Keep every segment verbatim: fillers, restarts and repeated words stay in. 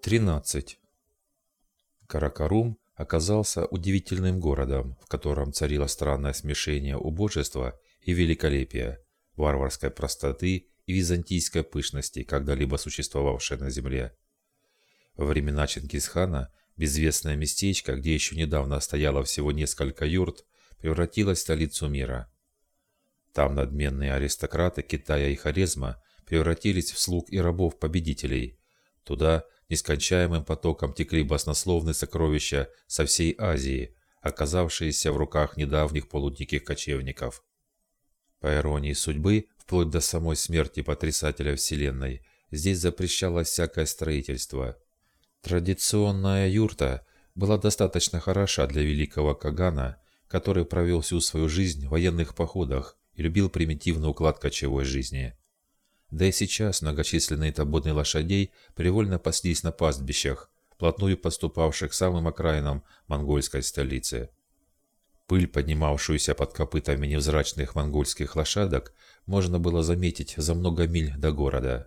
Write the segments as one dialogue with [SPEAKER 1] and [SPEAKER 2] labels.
[SPEAKER 1] тринадцать. Каракарум оказался удивительным городом, в котором царило странное смешение убожества и великолепия, варварской простоты и византийской пышности, когда-либо существовавшей на земле. Во времена Чингисхана безвестное местечко, где еще недавно стояло всего несколько юрт, превратилось в столицу мира. Там надменные аристократы Китая и Хорезма превратились в слуг и рабов победителей. Туда нескончаемым потоком текли баснословные сокровища со всей Азии, оказавшиеся в руках недавних полудиких кочевников. По иронии судьбы, вплоть до самой смерти потрясателя Вселенной, здесь запрещалось всякое строительство. Традиционная юрта была достаточно хороша для великого Кагана, который провел всю свою жизнь в военных походах и любил примитивный уклад кочевой жизни. Да и сейчас многочисленные табуны лошадей привольно паслись на пастбищах, вплотную подступавших к самым окраинам монгольской столицы. Пыль, поднимавшуюся под копытами невзрачных монгольских лошадок, можно было заметить за много миль до города.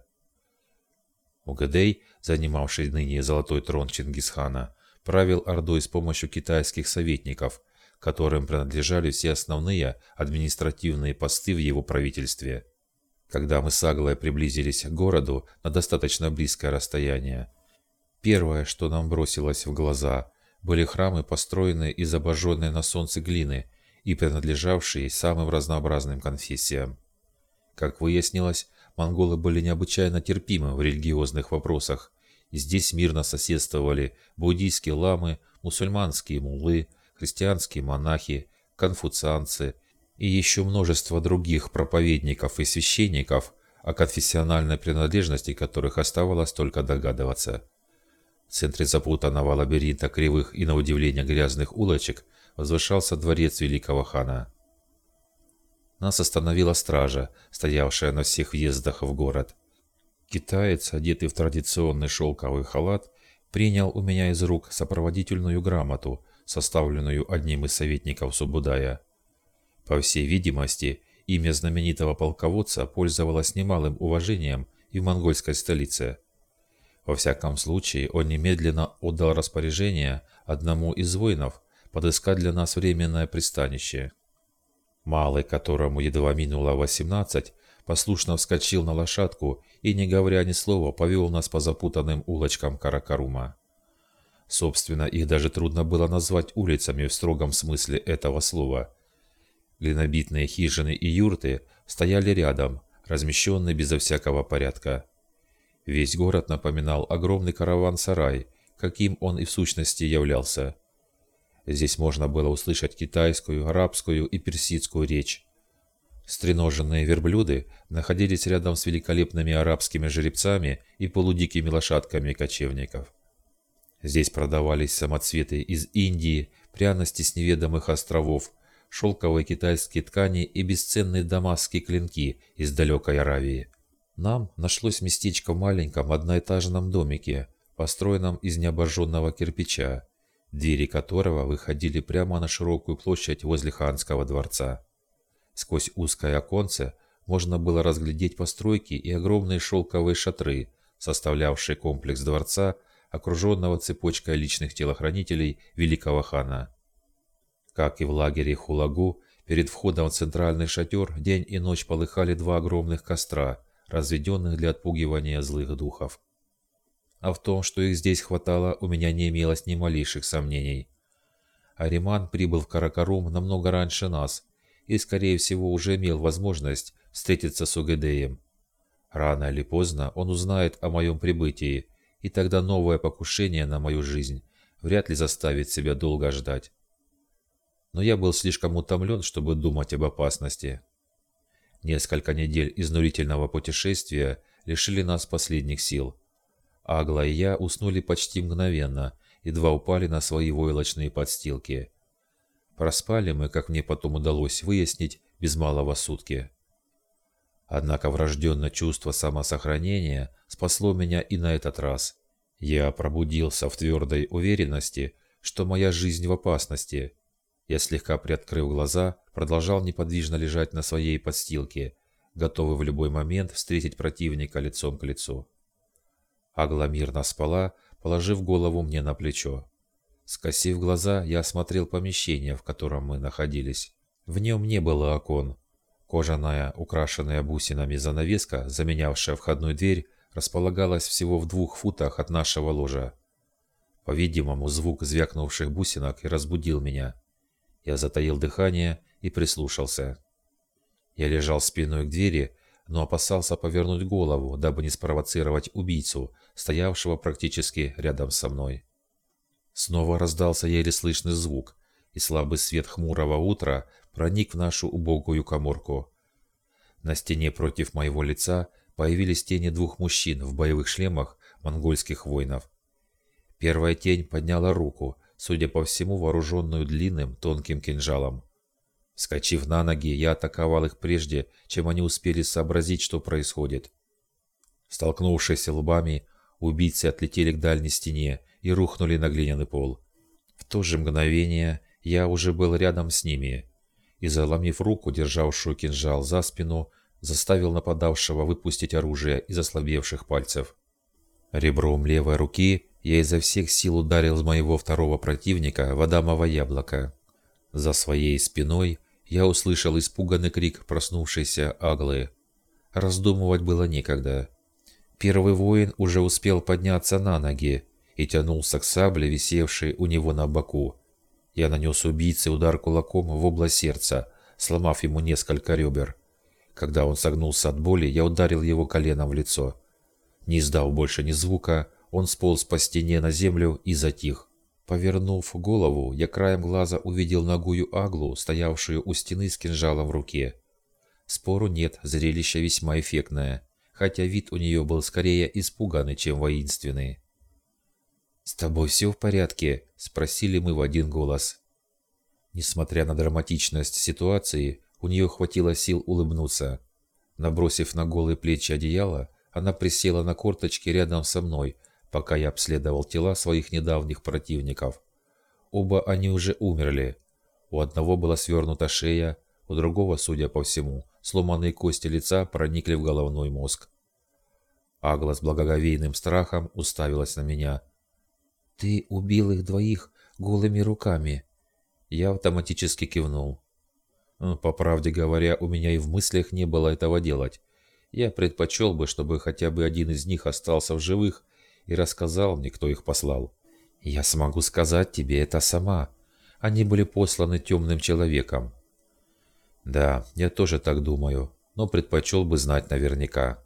[SPEAKER 1] Угадей, занимавший ныне золотой трон Чингисхана, правил ордой с помощью китайских советников, которым принадлежали все основные административные посты в его правительстве. Когда мы с Аглой приблизились к городу на достаточно близкое расстояние, первое, что нам бросилось в глаза, были храмы, построенные из обожженной на солнце глины и принадлежавшие самым разнообразным конфессиям. Как выяснилось, монголы были необычайно терпимы в религиозных вопросах, и здесь мирно соседствовали буддийские ламы, мусульманские муллы, христианские монахи, конфуцианцы и еще множество других проповедников и священников, о конфессиональной принадлежности которых оставалось только догадываться. В центре запутанного лабиринта кривых и, на удивление, грязных улочек возвышался дворец великого хана. Нас остановила стража, стоявшая на всех въездах в город. Китаец, одетый в традиционный шелковый халат, принял у меня из рук сопроводительную грамоту, составленную одним из советников Субудая. По всей видимости, имя знаменитого полководца пользовалось немалым уважением и в монгольской столице. Во всяком случае, он немедленно отдал распоряжение одному из воинов подыскать для нас временное пристанище. Малый, которому едва минуло восемнадцать, послушно вскочил на лошадку и, не говоря ни слова, повел нас по запутанным улочкам Каракарума. Собственно, их даже трудно было назвать улицами в строгом смысле этого слова. Глинобитные хижины и юрты стояли рядом, размещенные безо всякого порядка. Весь город напоминал огромный караван-сарай, каким он и в сущности являлся. Здесь можно было услышать китайскую, арабскую и персидскую речь. Стреноженные верблюды находились рядом с великолепными арабскими жеребцами и полудикими лошадками кочевников. Здесь продавались самоцветы из Индии, пряности с неведомых островов, шелковые китайские ткани и бесценные дамасские клинки из далекой Аравии. Нам нашлось местечко в маленьком одноэтажном домике, построенном из необожженного кирпича, двери которого выходили прямо на широкую площадь возле ханского дворца. Сквозь узкое оконце можно было разглядеть постройки и огромные шелковые шатры, составлявшие комплекс дворца, окруженного цепочкой личных телохранителей великого хана. Как и в лагере Хулагу, перед входом в центральный шатер день и ночь полыхали два огромных костра, разведенных для отпугивания злых духов. А в том, что их здесь хватало, у меня не имелось ни малейших сомнений. Ариман прибыл в Каракарум намного раньше нас и, скорее всего, уже имел возможность встретиться с Угадеем. Рано или поздно он узнает о моем прибытии, и тогда новое покушение на мою жизнь вряд ли заставит себя долго ждать. Но я был слишком утомлен, чтобы думать об опасности. Несколько недель изнурительного путешествия лишили нас последних сил. Агла и я уснули почти мгновенно, едва упали на свои войлочные подстилки. Проспали мы, как мне потом удалось выяснить, без малого сутки. Однако врожденное чувство самосохранения спасло меня и на этот раз. Я пробудился в твердой уверенности, что моя жизнь в опасности. Я, слегка приоткрыв глаза, продолжал неподвижно лежать на своей подстилке, готовый в любой момент встретить противника лицом к лицу. Агла мирно спала, положив голову мне на плечо. Скосив глаза, я осмотрел помещение, в котором мы находились. В нем не было окон. Кожаная, украшенная бусинами занавеска, заменявшая входную дверь, располагалась всего в двух футах от нашего ложа. По-видимому, звук звякнувших бусинок и разбудил меня. Я затаил дыхание и прислушался. Я лежал спиной к двери, но опасался повернуть голову, дабы не спровоцировать убийцу, стоявшего практически рядом со мной. Снова раздался еле слышный звук, и слабый свет хмурого утра проник в нашу убогую каморку. На стене против моего лица появились тени двух мужчин в боевых шлемах монгольских воинов. Первая тень подняла руку, судя по всему, вооруженную длинным тонким кинжалом. Вскочив на ноги, я атаковал их прежде, чем они успели сообразить, что происходит. Столкнувшись лбами, убийцы отлетели к дальней стене и рухнули на глиняный пол. В то же мгновение я уже был рядом с ними и, заломив руку, державшую кинжал за спину, заставил нападавшего выпустить оружие из ослабевших пальцев. Ребром левой руки я изо всех сил ударил моего второго противника в адамово яблоко. За своей спиной я услышал испуганный крик проснувшейся Аглы. Раздумывать было некогда. Первый воин уже успел подняться на ноги и тянулся к сабле, висевшей у него на боку. Я нанес убийце удар кулаком в область сердца, сломав ему несколько ребер. Когда он согнулся от боли, я ударил его коленом в лицо. Не издав больше ни звука, он сполз по стене на землю и затих. Повернув голову, я краем глаза увидел нагую Аглу, стоявшую у стены с кинжалом в руке. Спору нет, зрелище весьма эффектное, хотя вид у нее был скорее испуганный, чем воинственный. «С тобой все в порядке?» – спросили мы в один голос. Несмотря на драматичность ситуации, у нее хватило сил улыбнуться. Набросив на голые плечи одеяло, она присела на корточки рядом со мной, пока я обследовал тела своих недавних противников. Оба они уже умерли. У одного была свернута шея, у другого, судя по всему, сломанные кости лица проникли в головной мозг. Агла с благоговейным страхом уставилась на меня. «Ты убил их двоих голыми руками?» Я автоматически кивнул. По правде говоря, у меня и в мыслях не было этого делать. Я предпочел бы, чтобы хотя бы один из них остался в живых и рассказал мне, кто их послал. Я смогу сказать тебе это сама. Они были посланы темным человеком. Да, я тоже так думаю, но предпочел бы знать наверняка.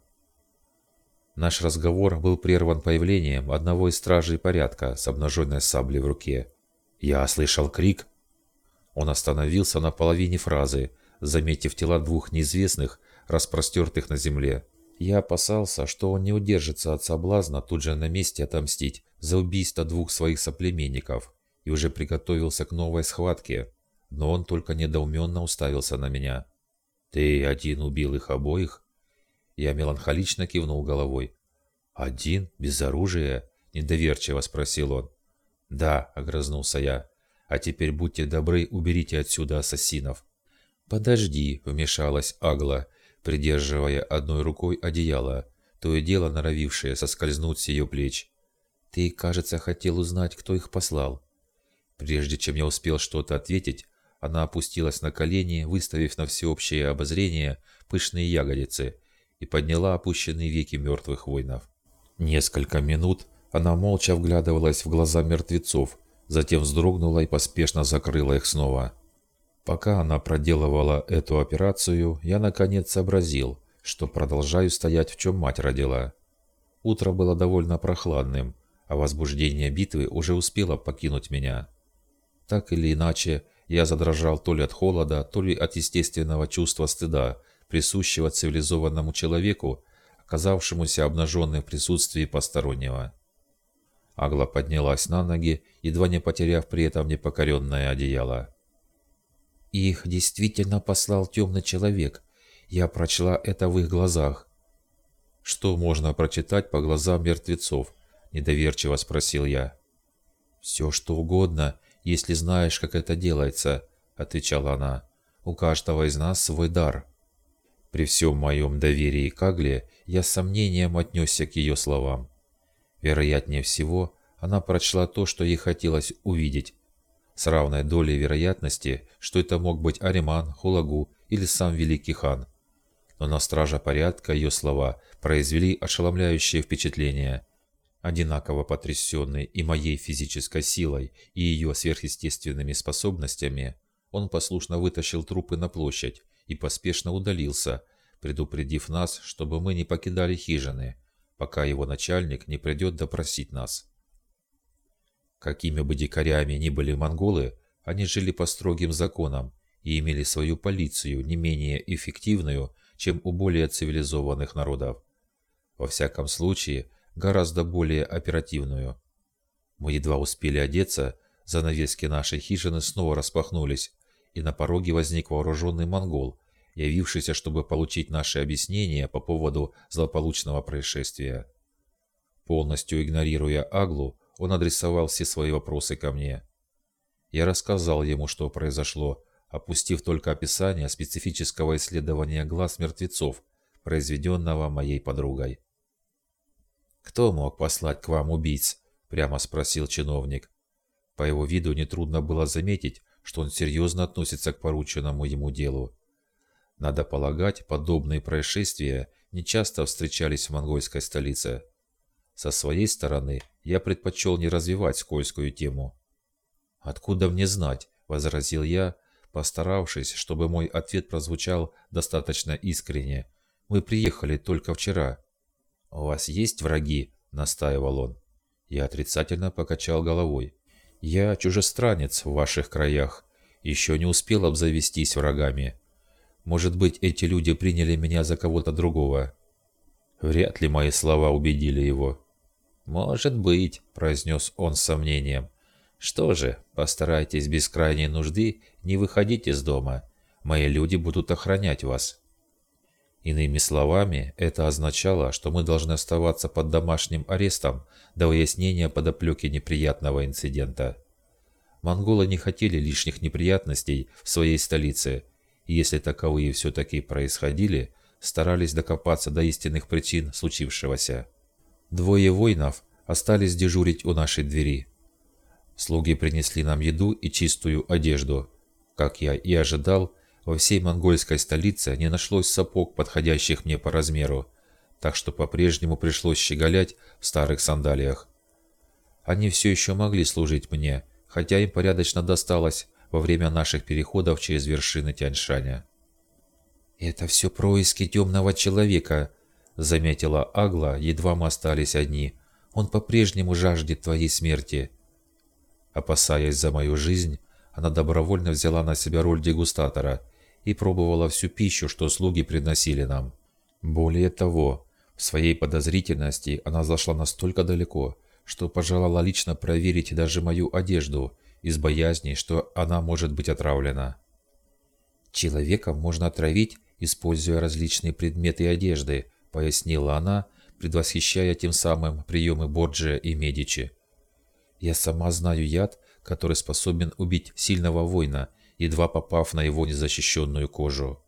[SPEAKER 1] Наш разговор был прерван появлением одного из стражей порядка с обнаженной саблей в руке. Я слышал крик. Он остановился на половине фразы, заметив тела двух неизвестных, распростертых на земле. Я опасался, что он не удержится от соблазна тут же на месте отомстить за убийство двух своих соплеменников и уже приготовился к новой схватке, но он только недоуменно уставился на меня. «Ты один убил их обоих?» Я меланхолично кивнул головой. «Один? Без оружия?» – недоверчиво спросил он. «Да», – огрызнулся я. «А теперь будьте добры, уберите отсюда ассасинов». «Подожди», – вмешалась Агла, придерживая одной рукой одеяло, то и дело норовившее соскользнуть с ее плеч. «Ты, кажется, хотел узнать, кто их послал». Прежде чем я успел что-то ответить, она опустилась на колени, выставив на всеобщее обозрение пышные ягодицы, и подняла опущенные веки мертвых воинов. Несколько минут она молча вглядывалась в глаза мертвецов, затем вздрогнула и поспешно закрыла их снова. Пока она проделывала эту операцию, я наконец сообразил, что продолжаю стоять, в чем мать родила. Утро было довольно прохладным, а возбуждение битвы уже успело покинуть меня. Так или иначе, я задрожал то ли от холода, то ли от естественного чувства стыда, присущего цивилизованному человеку, оказавшемуся обнаженным в присутствии постороннего. Агла поднялась на ноги, едва не потеряв при этом непокоренное одеяло. «Их действительно послал темный человек. Я прочла это в их глазах». «Что можно прочитать по глазам мертвецов?» – недоверчиво спросил я. «Все, что угодно, если знаешь, как это делается», – отвечала она. «У каждого из нас свой дар». При всем моем доверии к Агле я с сомнением отнесся к ее словам. Вероятнее всего, она прочла то, что ей хотелось увидеть, с равной долей вероятности, что это мог быть Ариман, Хулагу или сам Великий хан. Но на стража порядка ее слова произвели ошеломляющее впечатление. Одинаково потрясенный и моей физической силой, и ее сверхъестественными способностями, он послушно вытащил трупы на площадь и поспешно удалился, предупредив нас, чтобы мы не покидали хижины, пока его начальник не придет допросить нас. Какими бы дикарями ни были монголы, они жили по строгим законам и имели свою полицию не менее эффективную, чем у более цивилизованных народов. Во всяком случае, гораздо более оперативную. Мы едва успели одеться, занавески нашей хижины снова распахнулись, и на пороге возник вооруженный монгол, явившийся, чтобы получить наши объяснения по поводу злополучного происшествия. Полностью игнорируя Аглу, он адресовал все свои вопросы ко мне. Я рассказал ему, что произошло, опустив только описание специфического исследования глаз мертвецов, произведенного моей подругой. «Кто мог послать к вам убийц?» – прямо спросил чиновник. По его виду нетрудно было заметить, что он серьезно относится к порученному ему делу. Надо полагать, подобные происшествия нечасто встречались в монгольской столице. Со своей стороны, я предпочел не развивать скользкую тему. «Откуда мне знать?» – возразил я, постаравшись, чтобы мой ответ прозвучал достаточно искренне. «Мы приехали только вчера». «У вас есть враги?» – настаивал он. Я отрицательно покачал головой. «Я чужестранец в ваших краях, еще не успел обзавестись врагами. Может быть, эти люди приняли меня за кого-то другого?» Вряд ли мои слова убедили его. «Может быть», – произнес он с сомнением. «Что же, постарайтесь без крайней нужды не выходить из дома. Мои люди будут охранять вас». Иными словами, это означало, что мы должны оставаться под домашним арестом до выяснения подоплеки неприятного инцидента. Монголы не хотели лишних неприятностей в своей столице, и если таковые все-таки происходили, старались докопаться до истинных причин случившегося. Двое воинов остались дежурить у нашей двери. Слуги принесли нам еду и чистую одежду. Как я и ожидал, во всей монгольской столице не нашлось сапог, подходящих мне по размеру, так что по-прежнему пришлось щеголять в старых сандалиях. Они все еще могли служить мне, хотя им порядочно досталось во время наших переходов через вершины Тяньшаня. «Это все происки темного человека», — заметила Агла, едва мы остались одни. «Он по-прежнему жаждет твоей смерти». Опасаясь за мою жизнь, она добровольно взяла на себя роль дегустатора и пробовала всю пищу, что слуги приносили нам. Более того, в своей подозрительности она зашла настолько далеко, что пожелала лично проверить даже мою одежду из боязни, что она может быть отравлена. «Человека можно отравить, используя различные предметы одежды», — пояснила она, предвосхищая тем самым приемы Борджиа и Медичи. «Я сама знаю яд, который способен убить сильного воина, едва попав на его незащищенную кожу».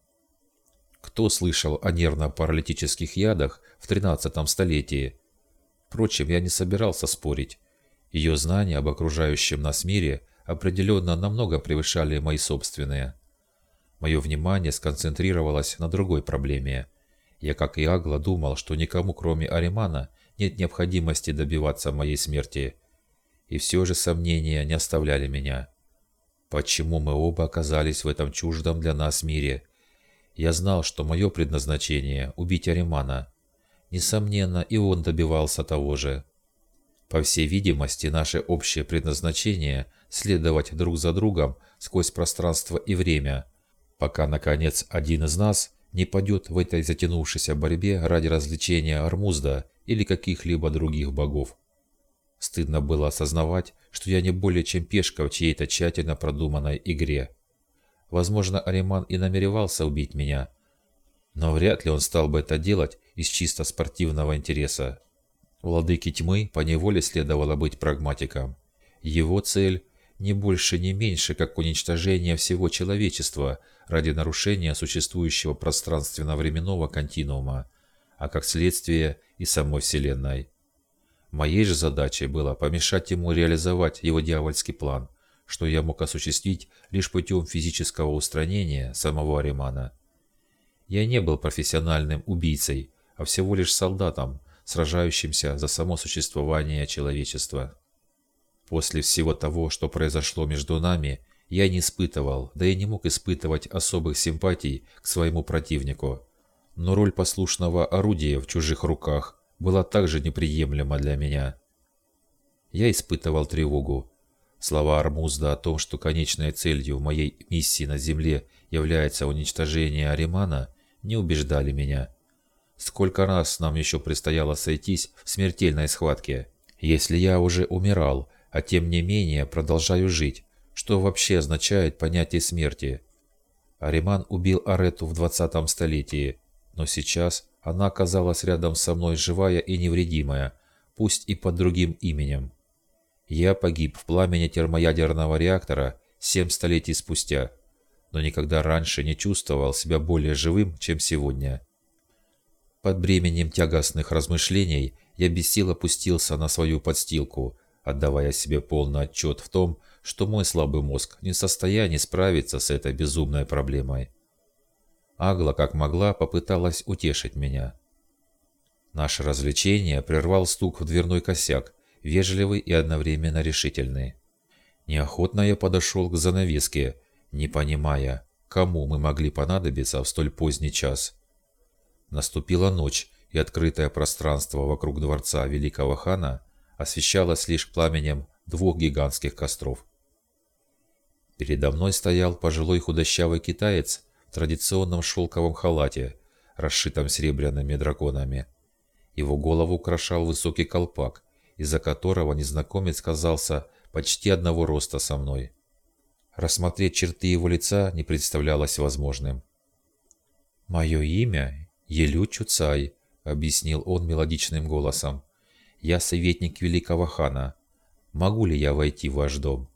[SPEAKER 1] Кто слышал о нервно-паралитических ядах в тринадцатом столетии? Впрочем, я не собирался спорить. Ее знания об окружающем нас мире определенно намного превышали мои собственные. Мое внимание сконцентрировалось на другой проблеме. Я, как и Агла, думал, что никому, кроме Аримана, нет необходимости добиваться моей смерти. И все же сомнения не оставляли меня. Почему мы оба оказались в этом чуждом для нас мире? Я знал, что мое предназначение – убить Аримана. Несомненно, и он добивался того же. По всей видимости, наше общее предназначение – следовать друг за другом сквозь пространство и время, пока, наконец, один из нас не падет в этой затянувшейся борьбе ради развлечения Ормузда или каких-либо других богов. Стыдно было осознавать, что я не более чем пешка в чьей-то тщательно продуманной игре. Возможно, Ариман и намеревался убить меня, но вряд ли он стал бы это делать из чисто спортивного интереса. Владыке тьмы поневоле следовало быть прагматиком. Его цель не больше, не меньше, как уничтожение всего человечества ради нарушения существующего пространственно-временного континуума, а как следствие и самой Вселенной. Моей же задачей было помешать ему реализовать его дьявольский план, что я мог осуществить лишь путем физического устранения самого Аримана. Я не был профессиональным убийцей, а всего лишь солдатом, сражающимся за само существование человечества. После всего того, что произошло между нами, я не испытывал, да и не мог испытывать особых симпатий к своему противнику. Но роль послушного орудия в чужих руках была также неприемлема для меня. Я испытывал тревогу. Слова Армузда о том, что конечной целью моей миссии на Земле является уничтожение Аримана, не убеждали меня. Сколько раз нам еще предстояло сойтись в смертельной схватке? Если я уже умирал, а тем не менее продолжаю жить, что вообще означает понятие смерти? Ариман убил Арету в двадцатом столетии, но сейчас она оказалась рядом со мной живая и невредимая, пусть и под другим именем. Я погиб в пламени термоядерного реактора семь столетий спустя, но никогда раньше не чувствовал себя более живым, чем сегодня. Под бременем тягостных размышлений я без сил опустился на свою подстилку, отдавая себе полный отчет в том, что мой слабый мозг не в состоянии справиться с этой безумной проблемой. Агла, как могла, попыталась утешить меня. Наше развлечение прервал стук в дверной косяк, вежливый и одновременно решительный. Неохотно я подошел к занавеске, не понимая, кому мы могли понадобиться в столь поздний час. Наступила ночь, и открытое пространство вокруг дворца великого хана освещалось лишь пламенем двух гигантских костров. Передо мной стоял пожилой худощавый китаец в традиционном шелковом халате, расшитом серебряными драконами. Его голову украшал высокий колпак, из-за которого незнакомец казался почти одного роста со мной. Рассмотреть черты его лица не представлялось возможным. «Мое имя Елю Чуцай», — объяснил он мелодичным голосом. «Я советник великого хана. Могу ли я войти в ваш дом?»